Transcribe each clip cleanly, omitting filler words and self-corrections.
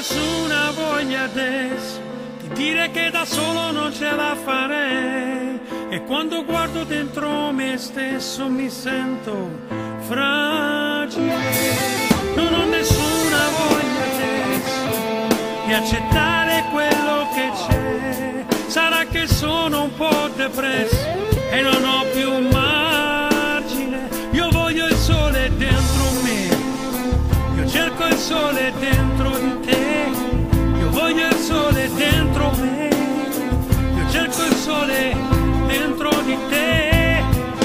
nessuna voglia adesso di dire che da solo non ce la farei, e quando guardo dentro me stesso mi sento fragile. Non ho nessuna voglia adesso di accettare quello che c'è. Sarà che sono un po' depresso e non ho più margine. Io voglio il sole dentro me, io cerco il sole dentro di te. Io voglio il sole dentro me, io cerco il sole dentro di te.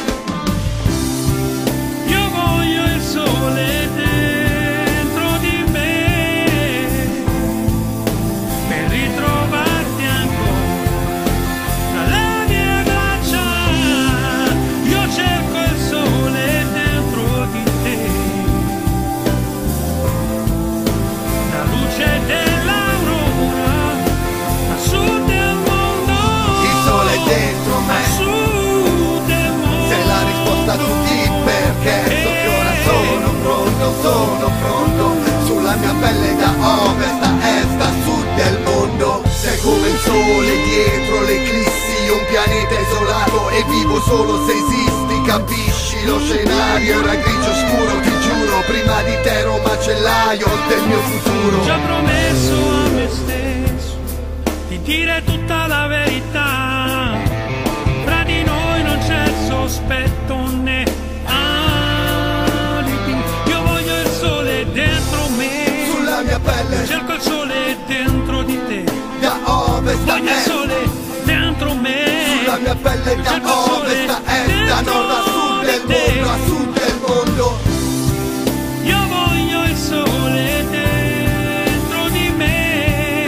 Io voglio il sole dentro di me per ritrovarti ancora tra le mie braccia. Io cerco il sole dentro di te, la luce dell'aurora a sud del mondo. Il sole dentro me, a sud del mondo. sei la risposta a tutti i perché. So che ora sono pronto. Sulla mia pelle da ovest a est, a sud del mondo. Sei come il sole dietro l'eclissi, un pianeta isolato e vivo solo se esisti. Capisci lo scenario, era grigio scuro, ti giuro. Prima di te ero macellaio del mio futuro. Ho già promesso a me stesso di dire tutta la verità. Tra di noi non c'è sospetto né alibi. Io voglio il sole dentro me, Sulla mia pelle cerco il sole dentro di te. da ovest a Voglio il est, sole dentro me, sulla mia pelle da cerco il sole ovest a est, da nord a sud del dentro di te. mondo, a sud del mondo. Io voglio il sole dentro di me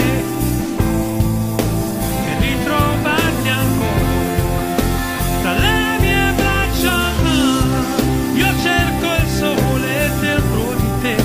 per ritrovarti ancora tra le mie braccia. Io cerco il sole dentro di te,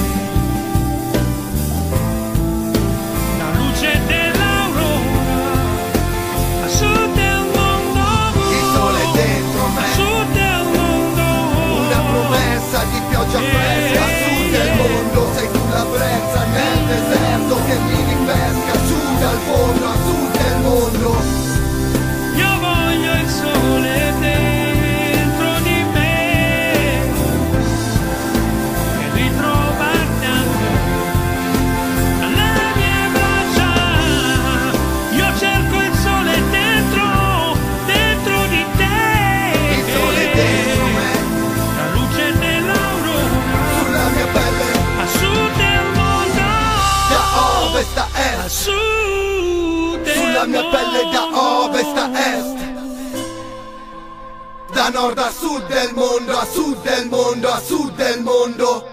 la luce dell'aurora a sud del mondo. Il sole dentro a me, sud del mondo. una promessa di pioggia fresca a sud del mondo. Sei tu la brezza nel deserto che mi ripesca su dal fondo a sud del mondo. Io voglio il sole dentro di me per ritrovarti ancora tra le mie braccia. Io cerco il sole dentro di te. Il sole dentro me, la luce dell'aurora sulla mia pelle a sud del mondo. da ovest a A est, sud del sulla mia pelle da mondo. ovest a est, da nord a sud del mondo, a sud del mondo, a sud del mondo.